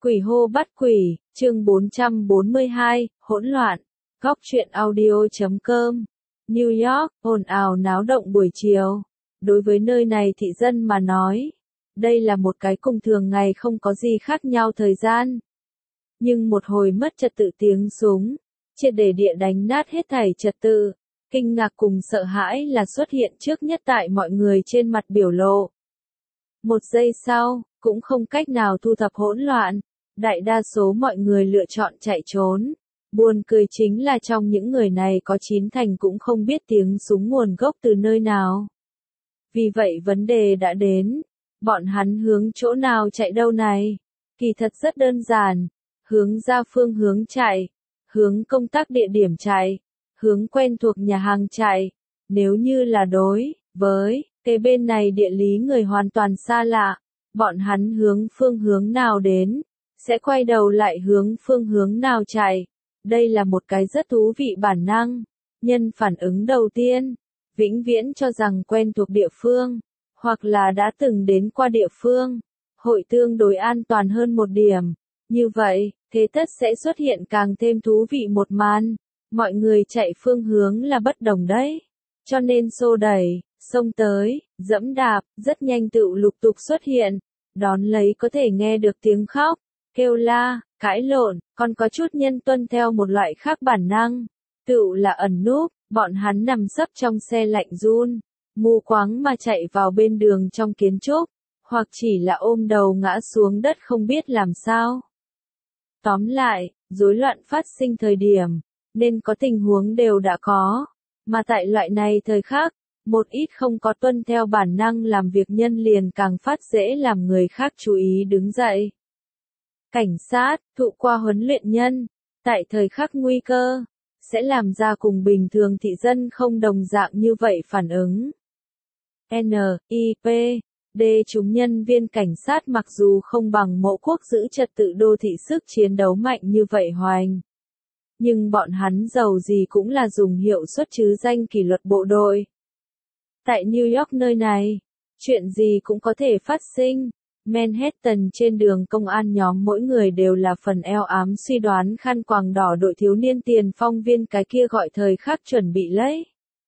Quỷ hô bắt quỷ, chương 442, hỗn loạn. Góc truyện audio.com. New York, ồn ào náo động buổi chiều. Đối với nơi này thị dân mà nói, đây là một cái cùng thường ngày không có gì khác nhau thời gian. Nhưng một hồi mất trật tự tiếng súng, triệt để địa đánh nát hết thảy trật tự, kinh ngạc cùng sợ hãi là xuất hiện trước nhất tại mọi người trên mặt biểu lộ. Một giây sau, cũng không cách nào thu thập hỗn loạn, đại đa số mọi người lựa chọn chạy trốn. Buồn cười chính là trong những người này có 9 thành cũng không biết tiếng súng nguồn gốc từ nơi nào. Vì vậy vấn đề đã đến, bọn hắn hướng chỗ nào chạy đâu này? Kỳ thật rất đơn giản, hướng ra phương hướng chạy, hướng công tác địa điểm chạy, hướng quen thuộc nhà hàng chạy. Nếu như là đối với cái bên này địa lý người hoàn toàn xa lạ, bọn hắn hướng phương hướng nào đến, sẽ quay đầu lại hướng phương hướng nào chạy. Đây là một cái rất thú vị bản năng. Nhân phản ứng đầu tiên, vĩnh viễn cho rằng quen thuộc địa phương, hoặc là đã từng đến qua địa phương, hội tương đối an toàn hơn một điểm. Như vậy, thế tất sẽ xuất hiện càng thêm thú vị một màn. Mọi người chạy phương hướng là bất đồng đấy. Cho nên xô đẩy, xông tới, dẫm đạp, rất nhanh tựu lục tục xuất hiện. Đón lấy có thể nghe được tiếng khóc, kêu la, cãi lộn, còn có chút nhân tuân theo một loại khác bản năng. Tựu là ẩn núp, bọn hắn nằm sấp trong xe lạnh run, mù quáng mà chạy vào bên đường trong kiến trúc, hoặc chỉ là ôm đầu ngã xuống đất không biết làm sao. Tóm lại, rối loạn phát sinh thời điểm, nên có tình huống đều đã có, mà tại loại này thời khắc, một ít không có tuân theo bản năng làm việc nhân liền càng phát dễ làm người khác chú ý đứng dậy. Cảnh sát, thụ qua huấn luyện nhân, tại thời khắc nguy cơ, sẽ làm ra cùng bình thường thị dân không đồng dạng như vậy phản ứng. N.I.P.D. Chúng nhân viên cảnh sát mặc dù không bằng mộ quốc giữ trật tự đô thị sức chiến đấu mạnh như vậy hoành. Nhưng bọn hắn giàu gì cũng là dùng hiệu suất chứ danh kỷ luật bộ đội. Tại New York nơi này, chuyện gì cũng có thể phát sinh. Manhattan trên đường công an nhóm mỗi người đều là phần eo ám suy đoán khăn quàng đỏ đội thiếu niên tiền phong viên cái kia gọi thời khắc chuẩn bị lấy.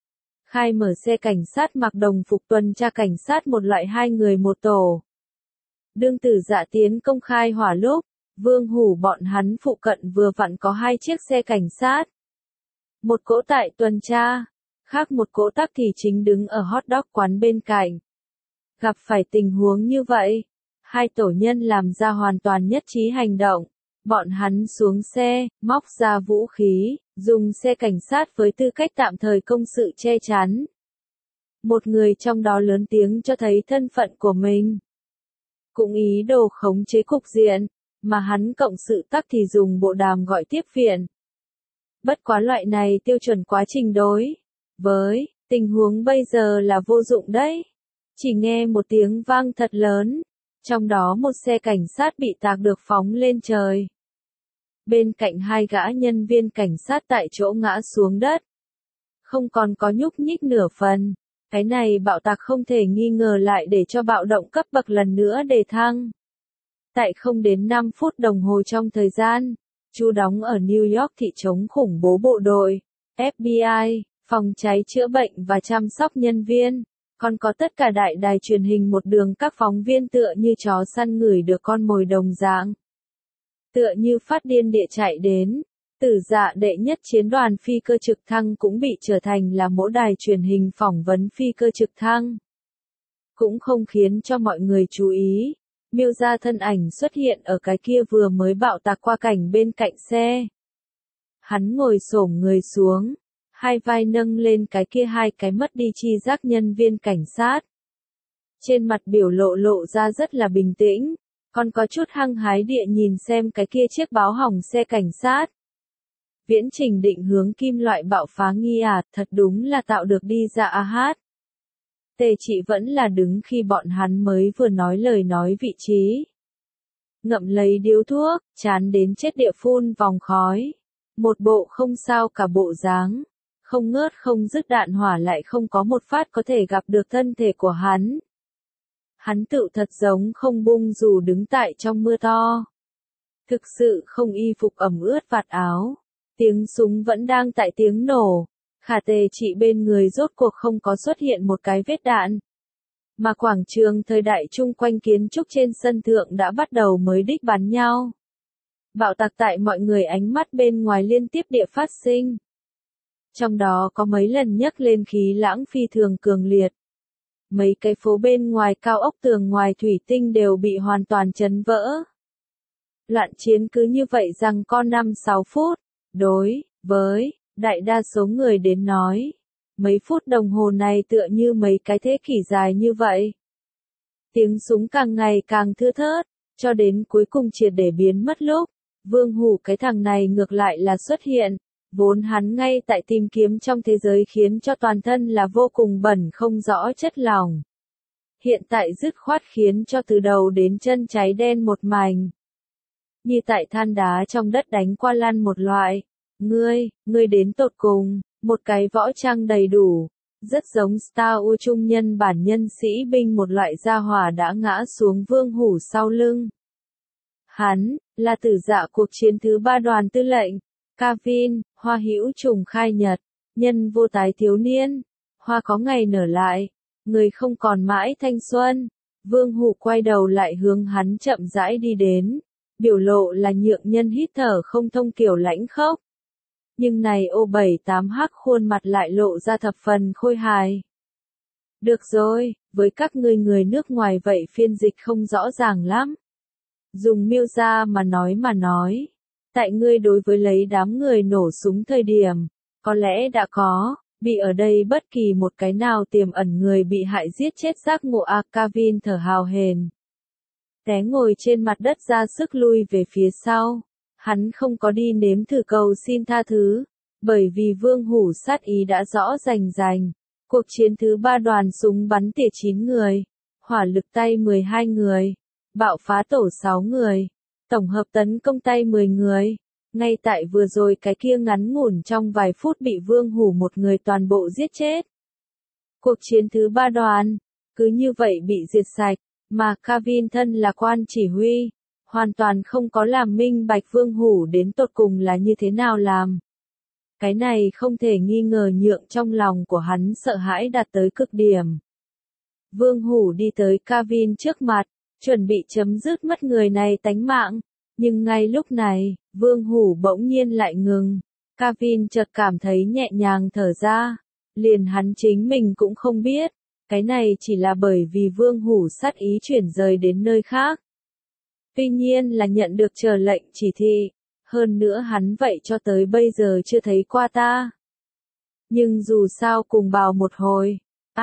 Khai mở xe cảnh sát mặc đồng phục tuần tra cảnh sát một loại 2 người một tổ. Đương tử dạ tiến công khai hỏa lúc, Vương Hủ bọn hắn phụ cận vừa vặn có 2 chiếc xe cảnh sát. Một cỗ tại tuần tra, khác một cỗ tắc thì chính đứng ở hot dog quán bên cạnh. Gặp phải tình huống như vậy, 2 tổ nhân làm ra hoàn toàn nhất trí hành động. Bọn hắn xuống xe, móc ra vũ khí, dùng xe cảnh sát với tư cách tạm thời công sự che chắn. Một người trong đó lớn tiếng cho thấy thân phận của mình. Cũng ý đồ khống chế cục diện, mà hắn cộng sự tắc thì dùng bộ đàm gọi tiếp viện. Bất quá loại này tiêu chuẩn quá trình đối với tình huống bây giờ là vô dụng đấy. Chỉ nghe một tiếng vang thật lớn, trong đó một xe cảnh sát bị tạc được phóng lên trời. Bên cạnh 2 gã nhân viên cảnh sát tại chỗ ngã xuống đất. Không còn có nhúc nhích nửa phần. Cái này bạo tạc không thể nghi ngờ lại để cho bạo động cấp bậc lần nữa đề thăng. Tại không đến 5 phút đồng hồ trong thời gian, trú đóng ở New York thị chống khủng bố bộ đội, FBI, phòng cháy chữa bệnh và chăm sóc nhân viên, còn có tất cả đại đài truyền hình một đường các phóng viên tựa như chó săn ngửi được con mồi đồng dạng. Tựa như phát điên địa chạy đến, tử dạ đệ nhất chiến đoàn phi cơ trực thăng cũng bị trở thành là mỗi đài truyền hình phỏng vấn phi cơ trực thăng. Cũng không khiến cho mọi người chú ý, miêu ra thân ảnh xuất hiện ở cái kia vừa mới bạo tạc qua cảnh bên cạnh xe. Hắn ngồi xổm người xuống, 2 vai nâng lên cái kia 2 cái mất đi chi giác nhân viên cảnh sát. Trên mặt biểu lộ ra rất là bình tĩnh, còn có chút hăng hái địa nhìn xem cái kia chiếc báo hỏng xe cảnh sát. Viễn trình định hướng kim loại bạo phá nghi thật đúng là tạo được đi ra hát. Tề chị vẫn là đứng khi bọn hắn mới vừa nói lời nói vị trí. Ngậm lấy điếu thuốc, chán đến chết địa phun vòng khói. Một bộ không sao cả bộ dáng. Không ngớt không dứt đạn hỏa lại không có một phát có thể gặp được thân thể của hắn. Hắn tự thật giống không bung dù đứng tại trong mưa to. Thực sự không y phục ẩm ướt vạt áo. Tiếng súng vẫn đang tại tiếng nổ. Khả Tề Trị bên người rốt cuộc không có xuất hiện một cái vết đạn. Mà quảng trường thời đại chung quanh kiến trúc trên sân thượng đã bắt đầu mới đích bắn nhau. Bạo tạc tại mọi người ánh mắt bên ngoài liên tiếp địa phát sinh. Trong đó có mấy lần nhấc lên khí lãng phi thường cường liệt. Mấy cái phố bên ngoài cao ốc tường ngoài thủy tinh đều bị hoàn toàn chấn vỡ. Loạn chiến cứ như vậy rằng có 5-6 phút. Đối với đại đa số người đến nói, mấy phút đồng hồ này tựa như mấy cái thế kỷ dài như vậy. Tiếng súng càng ngày càng thưa thớt, cho đến cuối cùng triệt để biến mất lúc, Vương Hủ cái thằng này ngược lại là xuất hiện, vốn hắn ngay tại tìm kiếm trong thế giới khiến cho toàn thân là vô cùng bẩn không rõ chất lỏng. Hiện tại dứt khoát khiến cho từ đầu đến chân cháy đen một mảnh. Như tại than đá trong đất đánh qua lăn một loại. Ngươi đến tột cùng, một cái võ trang đầy đủ, rất giống Star Wars trung nhân bản nhân sĩ binh một loại gia hỏa đã ngã xuống Vương Hủ sau lưng. Hắn, là tử dạ cuộc chiến thứ 3 đoàn tư lệnh, Kavin, hoa hữu trùng khai nhật, nhân vô tái thiếu niên, hoa có ngày nở lại, người không còn mãi thanh xuân. Vương Hủ quay đầu lại hướng hắn chậm rãi đi đến, biểu lộ là nhượng nhân hít thở không thông kiểu lãnh khốc. Nhưng này O78 hắc khuôn mặt lại lộ ra thập phần khôi hài. Được rồi, với các ngươi người nước ngoài vậy phiên dịch không rõ ràng lắm. Dùng miêu ra mà nói. Tại ngươi đối với lấy đám người nổ súng thời điểm, có lẽ đã có, bị ở đây bất kỳ một cái nào tiềm ẩn người bị hại giết chết giác ngộ Kavin thở hào hển. Té ngồi trên mặt đất ra sức lui về phía sau. Hắn không có đi nếm thử cầu xin tha thứ, bởi vì Vương Hủ sát ý đã rõ rành. Cuộc chiến thứ 3 đoàn súng bắn tỉa 9 người, hỏa lực tay 12 người, bạo phá tổ 6 người, tổng hợp tấn công tay 10 người. Ngay tại vừa rồi cái kia ngắn ngủn trong vài phút bị Vương Hủ một người toàn bộ giết chết. Cuộc chiến thứ 3 đoàn, cứ như vậy bị diệt sạch, mà Kavin thân là quan chỉ huy. Hoàn toàn không có làm minh bạch Vương Hủ đến tột cùng là như thế nào làm. Cái này không thể nghi ngờ nhượng trong lòng của hắn sợ hãi đạt tới cực điểm. Vương Hủ đi tới Kavin trước mặt, chuẩn bị chấm dứt mất người này tánh mạng. Nhưng ngay lúc này, Vương Hủ bỗng nhiên lại ngừng. Kavin chợt cảm thấy nhẹ nhàng thở ra. Liền hắn chính mình cũng không biết. Cái này chỉ là bởi vì Vương Hủ sát ý chuyển rời đến nơi khác. Tuy nhiên là nhận được chờ lệnh chỉ thị, hơn nữa hắn vậy cho tới bây giờ chưa thấy qua ta. Nhưng dù sao cùng bào một hồi,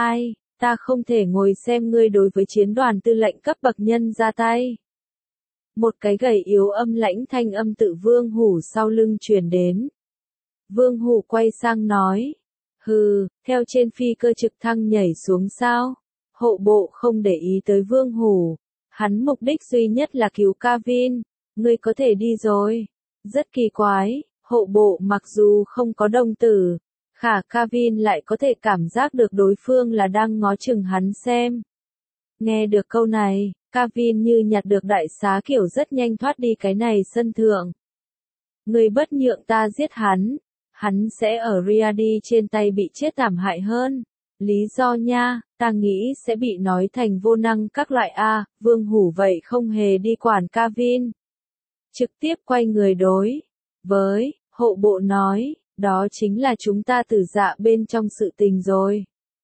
ta không thể ngồi xem ngươi đối với chiến đoàn tư lệnh cấp bậc nhân ra tay. Một cái gầy yếu âm lãnh thanh âm tự Vương Hủ sau lưng truyền đến. Vương Hủ quay sang nói, hừ, theo trên phi cơ trực thăng nhảy xuống sao? Hộ bộ không để ý tới Vương Hủ. Hắn mục đích duy nhất là cứu Kavin, ngươi có thể đi rồi. Rất kỳ quái, hộ bộ mặc dù không có đồng tử, khả Kavin lại có thể cảm giác được đối phương là đang ngó chừng hắn xem. Nghe được câu này, Kavin như nhặt được đại xá kiểu rất nhanh thoát đi cái này sân thượng. Ngươi bất nhượng ta giết hắn sẽ ở Riyadh trên tay bị chết thảm hại hơn. Lý do nha, ta nghĩ sẽ bị nói thành vô năng các loại Vương Hủ vậy không hề đi quản Kavin. Trực tiếp quay người đối với hộ bộ nói, đó chính là chúng ta tử dạ bên trong sự tình rồi.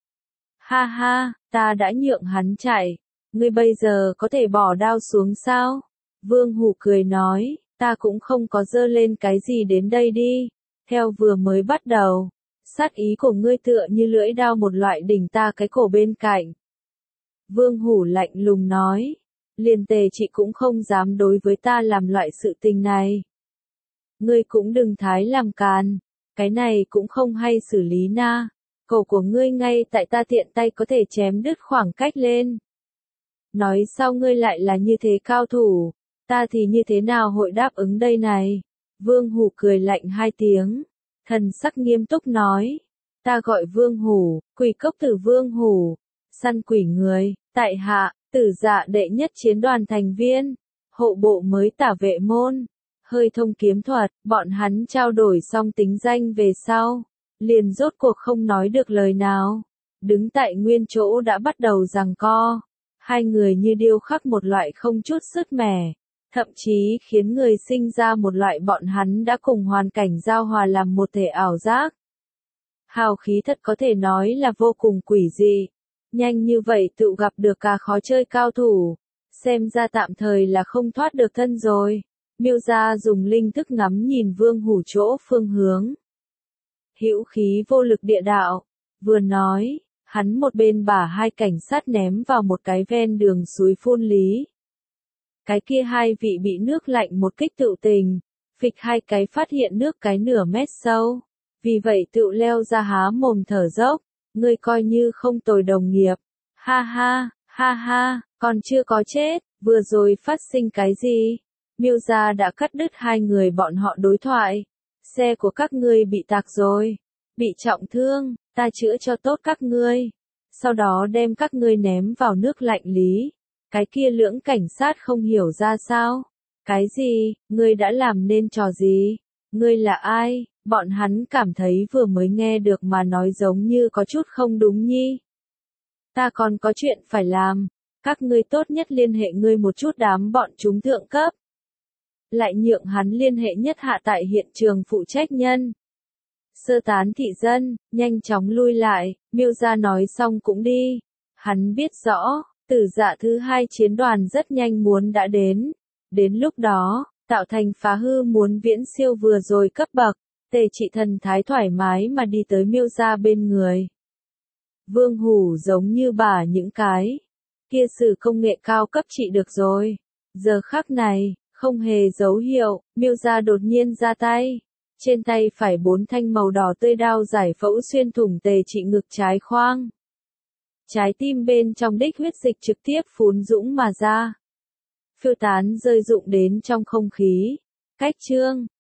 Ha ha, ta đã nhượng hắn chạy, ngươi bây giờ có thể bỏ đao xuống sao? Vương Hủ cười nói, ta cũng không có dơ lên cái gì đến đây đi, theo vừa mới bắt đầu. Sát ý của ngươi tựa như lưỡi đao một loại đỉnh ta cái cổ bên cạnh. Vương Hủ lạnh lùng nói, liền Tề Trị cũng không dám đối với ta làm loại sự tình này. Ngươi cũng đừng thái làm càn, cái này cũng không hay xử lý na. Cổ của ngươi ngay tại ta tiện tay có thể chém đứt khoảng cách lên. Nói sao ngươi lại là như thế cao thủ, ta thì như thế nào hội đáp ứng đây này? Vương Hủ cười lạnh 2 tiếng. Thần sắc nghiêm túc nói, ta gọi Vương Hủ, quỷ cốc tử Vương Hủ, săn quỷ người, tại hạ, tử dạ đệ nhất chiến đoàn thành viên, hộ bộ mới tả vệ môn, hơi thông kiếm thuật, bọn hắn trao đổi xong tính danh về sau, liền rốt cuộc không nói được lời nào, đứng tại nguyên chỗ đã bắt đầu giằng co, hai người như điêu khắc một loại không chút sứt mẻ, thậm chí khiến người sinh ra một loại bọn hắn đã cùng hoàn cảnh giao hòa làm một thể ảo giác. Hào khí thật có thể nói là vô cùng quỷ dị, nhanh như vậy tự gặp được cả khó chơi cao thủ, xem ra tạm thời là không thoát được thân rồi. Miêu gia dùng linh thức ngắm nhìn Vương Hủ chỗ phương hướng. Hữu khí vô lực địa đạo, vừa nói, hắn một bên bả hai cảnh sát ném vào một cái ven đường suối phun lý. Cái kia hai vị bị nước lạnh một kích tự tình, phịch hai cái phát hiện nước cái nửa mét sâu, vì vậy tự leo ra há mồm thở dốc, ngươi coi như không tồi đồng nghiệp, ha ha, còn chưa có chết, vừa rồi phát sinh cái gì? Miêu gia đã cắt đứt hai người bọn họ đối thoại, xe của các ngươi bị tạc rồi, bị trọng thương, ta chữa cho tốt các ngươi, sau đó đem các ngươi ném vào nước lạnh lý. Cái kia lưỡng cảnh sát không hiểu ra sao, cái gì, ngươi đã làm nên trò gì, ngươi là ai, bọn hắn cảm thấy vừa mới nghe được mà nói giống như có chút không đúng nhi. Ta còn có chuyện phải làm, các ngươi tốt nhất liên hệ ngươi một chút đám bọn chúng thượng cấp. Lại nhượng hắn liên hệ nhất hạ tại hiện trường phụ trách nhân. Sơ tán thị dân, nhanh chóng lui lại, Miêu gia nói xong cũng đi. Hắn biết rõ, Tử Dạ thứ hai chiến đoàn rất nhanh muốn đã đến. Đến lúc đó, tạo thành phá hư muốn viễn siêu vừa rồi cấp bậc, Tề Trị thần thái thoải mái mà đi tới Miêu gia bên người. Vương Hủ giống như bả những cái kia sử công nghệ cao cấp trị được rồi. Giờ khắc này, không hề dấu hiệu, Miêu gia đột nhiên ra tay. Trên tay phải 4 thanh màu đỏ tươi đao giải phẫu xuyên thủng Tề Trị ngực trái khoang. Trái tim bên trong đích huyết dịch trực tiếp phún dũng mà ra. Phiêu tán rơi rụng đến trong không khí. Cách chương